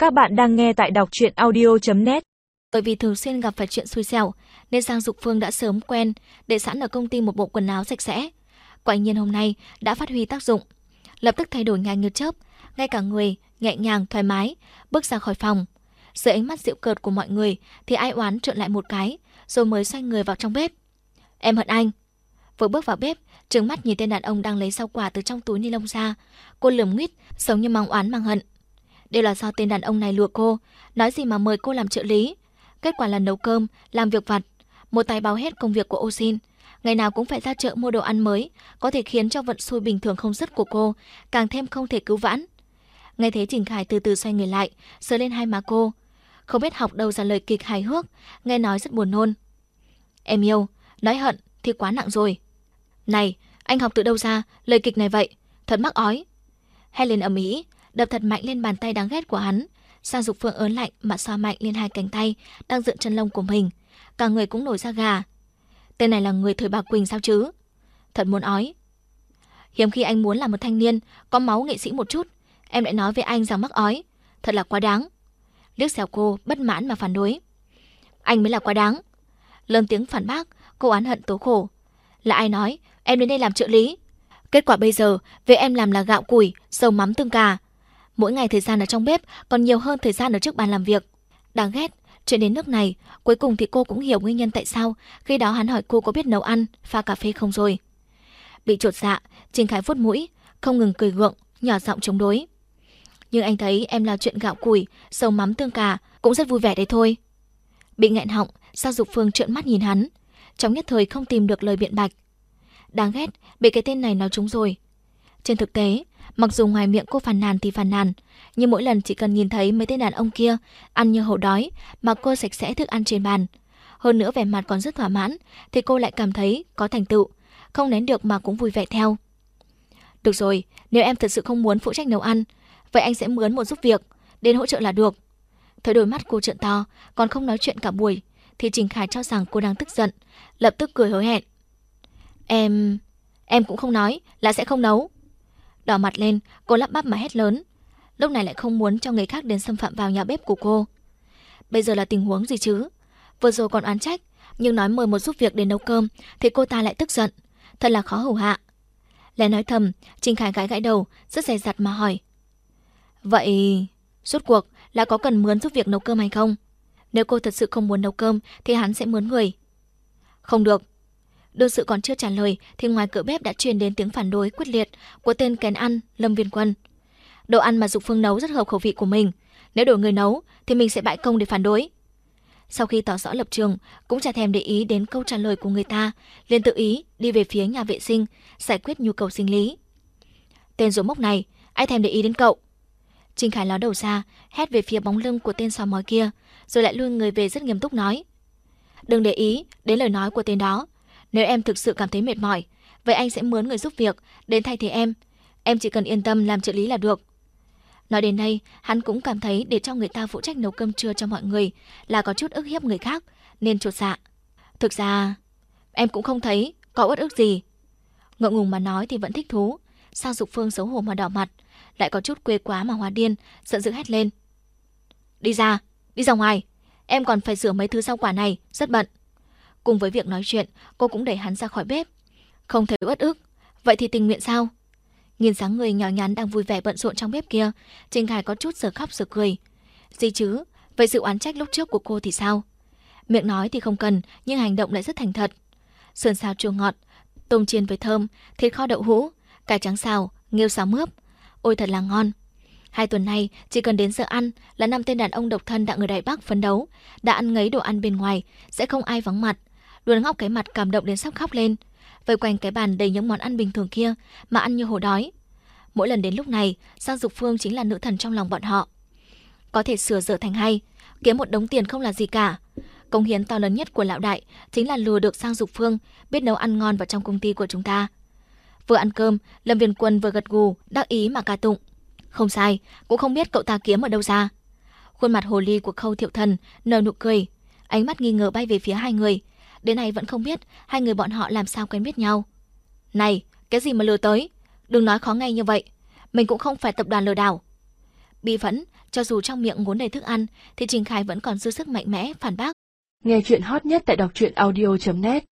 Các bạn đang nghe tại đọc truyện audio.net. Bởi vì thường xuyên gặp phải chuyện xui xẻo nên Giang Dục Phương đã sớm quen để sẵn ở công ty một bộ quần áo sạch sẽ. Quả nhiên hôm nay đã phát huy tác dụng, lập tức thay đổi nhanh như chớp, ngay cả người nhẹ nhàng thoải mái bước ra khỏi phòng. Dưới ánh mắt giễu cợt của mọi người thì ai oán trợn lại một cái, rồi mới xoay người vào trong bếp. Em hận anh. Vừa bước vào bếp, trừng mắt nhìn tên đàn ông đang lấy rau quả từ trong túi ni lông ra, cô lườm nguýt, giống như mang oán mang hận. Đều là do tên đàn ông này lừa cô, nói gì mà mời cô làm trợ lý. Kết quả là nấu cơm, làm việc vặt, một tay bao hết công việc của Osin. Ngày nào cũng phải ra chợ mua đồ ăn mới, có thể khiến cho vận xui bình thường không dứt của cô càng thêm không thể cứu vãn. Nghe thế Trình Khải từ từ xoay người lại, sờ lên hai má cô. Không biết học đâu ra lời kịch hài hước, nghe nói rất buồn nôn. Em yêu, nói hận thì quá nặng rồi. Này, anh học từ đâu ra lời kịch này vậy? Thật mắc ói. Helen ầm ĩ, đập thật mạnh lên bàn tay đáng ghét của hắn. Giang Dục Phương ớn lạnh mà xoa mạnh lên hai cánh tay đang dựng chân lông của mình, cả người cũng nổi da gà. Tên này là người thời bà Quỳnh sao chứ? Thật muốn ói. Hiếm khi anh muốn là một thanh niên có máu nghệ sĩ một chút, em lại nói với anh rằng mắc ói, thật là quá đáng. Liếc xéo cô bất mãn mà phản đối. Anh mới là quá đáng. Lớn tiếng phản bác, cô oán hận tố khổ. Là ai nói em đến đây làm trợ lý? Kết quả bây giờ về em làm là gạo củi, dầu mắm tương cà. Mỗi ngày thời gian ở trong bếp còn nhiều hơn thời gian ở trước bàn làm việc. Đáng ghét, chuyện đến nước này, cuối cùng thì cô cũng hiểu nguyên nhân tại sao khi đó hắn hỏi cô có biết nấu ăn, pha cà phê không rồi. Bị chột dạ, Trình Khải vuốt mũi, không ngừng cười gượng, nhỏ giọng chống đối. Nhưng anh thấy em là chuyện gạo củi, dầu mắm tương cà cũng rất vui vẻ đấy thôi. Bị nghẹn họng, Giang Dục Phương trợn mắt nhìn hắn, trong nhất thời không tìm được lời biện bạch. Đáng ghét, bị cái tên này nói trúng rồi. Trên thực tế, mặc dù ngoài miệng cô phàn nàn thì phàn nàn, nhưng mỗi lần chỉ cần nhìn thấy mấy tên đàn ông kia ăn như hổ đói mà cô sạch sẽ thức ăn trên bàn, hơn nữa vẻ mặt còn rất thỏa mãn, thì cô lại cảm thấy có thành tựu, không nén được mà cũng vui vẻ theo. Được rồi, nếu em thật sự không muốn phụ trách nấu ăn, vậy anh sẽ mướn một giúp việc đến hỗ trợ là được. Thấy đôi mắt cô trợn to, còn không nói chuyện cả buổi, thì Trình Khải cho rằng cô đang tức giận, lập tức cười hối hẹn. Em cũng không nói là sẽ không nấu. Đỏ mặt lên, cô lắp bắp mà hét lớn. Lúc này lại không muốn cho người khác đến xâm phạm vào nhà bếp của cô. Bây giờ là tình huống gì chứ? Vừa rồi còn oán trách, nhưng nói mời một giúp việc đến nấu cơm thì cô ta lại tức giận. Thật là khó hầu hạ. Lẽ nói thầm, Trình Khải gãi gãi đầu, rất dè dặt mà hỏi. Vậy, rốt cuộc là có cần mướn giúp việc nấu cơm hay không? Nếu cô thật sự không muốn nấu cơm thì hắn sẽ mướn người. Không được. Đương sự còn chưa trả lời thì ngoài cửa bếp đã truyền đến tiếng phản đối quyết liệt của tên kén ăn Lâm Viên Quân. Đồ ăn mà Dục Phương nấu rất hợp khẩu vị của mình, nếu đổi người nấu thì mình sẽ bãi công để phản đối. Sau khi tỏ rõ lập trường, cũng chả thèm để ý đến câu trả lời của người ta, liền tự ý đi về phía nhà vệ sinh giải quyết nhu cầu sinh lý. Tên rỗ mốc này, ai thèm để ý đến cậu? Trình Khải ló đầu ra, hét về phía bóng lưng của tên sò mói kia, rồi lại lui người về rất nghiêm túc nói. Đừng để ý đến lời nói của tên đó. Nếu em thực sự cảm thấy mệt mỏi, vậy anh sẽ mướn người giúp việc đến thay thế em. Em chỉ cần yên tâm làm trợ lý là được. Nói đến đây, hắn cũng cảm thấy để cho người ta phụ trách nấu cơm trưa cho mọi người là có chút ức hiếp người khác, nên chột dạ. Thực ra, em cũng không thấy có uất ức gì. Ngượng ngùng mà nói thì vẫn thích thú. Sao Dục Phương xấu hổ mà đỏ mặt, lại có chút quê quá mà hóa điên, giận dữ hét lên. Đi ra ngoài, em còn phải rửa mấy thứ rau quả này, rất bận. Cùng với việc nói chuyện, cô cũng đẩy hắn ra khỏi bếp. Không thấy uất ức, vậy thì tình nguyện sao? Nhìn dáng người nhỏ nhắn đang vui vẻ bận rộn trong bếp kia, Trình Khải có chút giờ khóc giờ cười. Gì chứ, vậy sự oán trách lúc trước của cô thì sao? Miệng nói thì không cần, nhưng hành động lại rất thành thật. Sườn xào chua ngọt, tôm chiên với thơm, thịt kho đậu hũ, cải trắng xào, nghêu xào mướp. Ôi thật là ngon. 2 tuần nay, chỉ cần đến giờ ăn là 5 tên đàn ông độc thân đã ở Đài Bắc phấn đấu, đã ăn ngấy đồ ăn bên ngoài, sẽ không ai vắng mặt. Luôn ngóc cái mặt cảm động đến sắp khóc lên, vây quanh cái bàn đầy những món ăn bình thường kia mà ăn như hổ đói. Mỗi lần đến lúc này, Giang Dục Phương chính là nữ thần trong lòng bọn họ. Có thể sửa dở thành hay, kiếm một đống tiền không là gì cả. Công hiến to lớn nhất của lão đại chính là lừa được Giang Dục Phương biết nấu ăn ngon vào trong công ty của chúng ta. Vừa ăn cơm, Lâm Viên Quân vừa gật gù, đắc ý mà ca tụng. Không sai, cũng không biết cậu ta kiếm ở đâu ra. Khuôn mặt hồ ly của Khâu Thiệu Thần nở nụ cười, ánh mắt nghi ngờ bay về phía hai người. Đến nay vẫn không biết hai người bọn họ làm sao quen biết nhau. Này, cái gì mà lừa tới? Đừng nói khó nghe như vậy. Mình cũng không phải tập đoàn lừa đảo. Bi phẫn, cho dù trong miệng ngốn đầy thức ăn, thì Trình Khải vẫn còn dư sức mạnh mẽ phản bác. Nghe chuyện hot nhất tại đọc truyện audio.net